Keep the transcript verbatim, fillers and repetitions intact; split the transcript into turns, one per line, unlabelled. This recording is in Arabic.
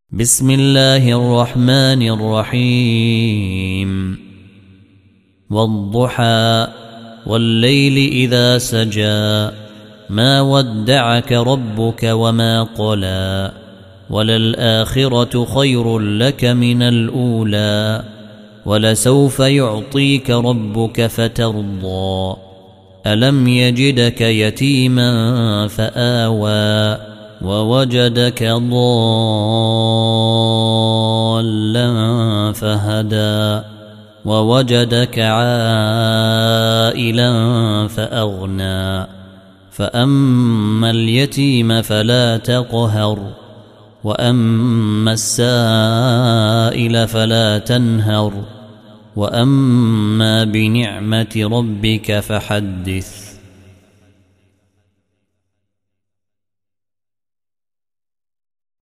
بسم الله الرحمن الرحيم والضحى والليل إذا سجى ما ودعك ربك وما قلى وللآخرة خير لك من الأولى ولسوف يعطيك ربك فترضى ألم يجدك يتيما فآوى ووجدك ضالا فهدى ووجدك عائلا فأغنى فأما اليتيم فلا تقهر وأما السائل فلا تنهر وأما بنعمة ربك فحدث.